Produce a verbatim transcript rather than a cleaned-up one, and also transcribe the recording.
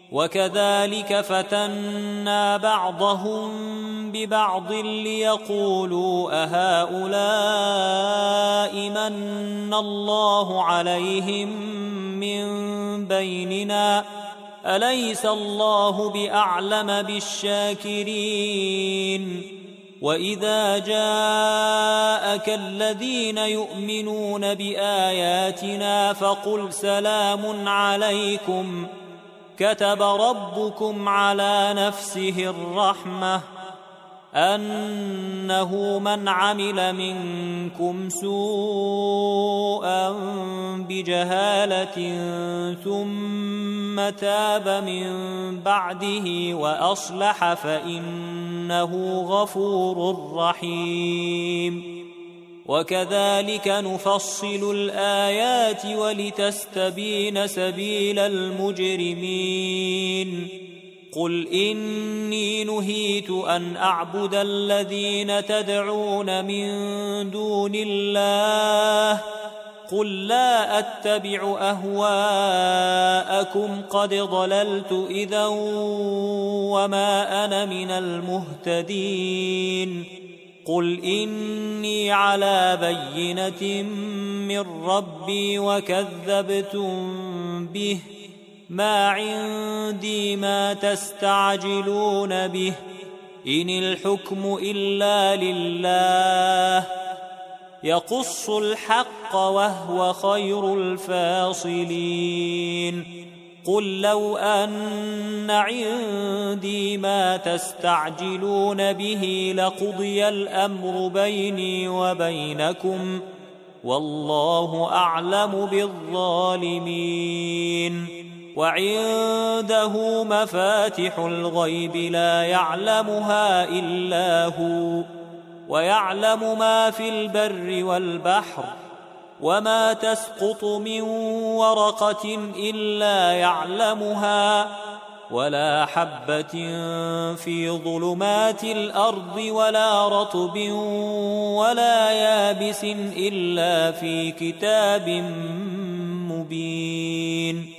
وكذلك فتنا بعضهم ببعض ليقولوا أهؤلاء من الله عليهم من بيننا أليس الله بأعلم بالشاكرين وإذا جاءك الذين يؤمنون بآياتنا فقل سلام عليكم كتب ربكم على نفسه الرحمة أنه من عمل منكم سوءا بجهالة ثم تاب من بعده وأصلح فإنه غفور رحيم وكذلك نفصل الآيات ولتستبين سبيل المجرمين قل إني نهيت أن أعبد الذين تدعون من دون الله قل لا أتبع أهواءكم قد ضللت إذا وما أنا من المهتدين قل إني على بينة من ربي وكذبتم به ما عندي ما تستعجلون به إن الحكم إلا لله يقص الحق وهو خير الفاصلين قل لو أن عندي ما تستعجلون به لقضي الأمر بيني وبينكم والله أعلم بالظالمين وعنده مفاتح الغيب لا يعلمها إلا هو ويعلم ما في البر والبحر وما تسقط من ورقة إلا يعلمها ولا حبة في ظلمات الأرض ولا رطب ولا يابس إلا في كتاب مبين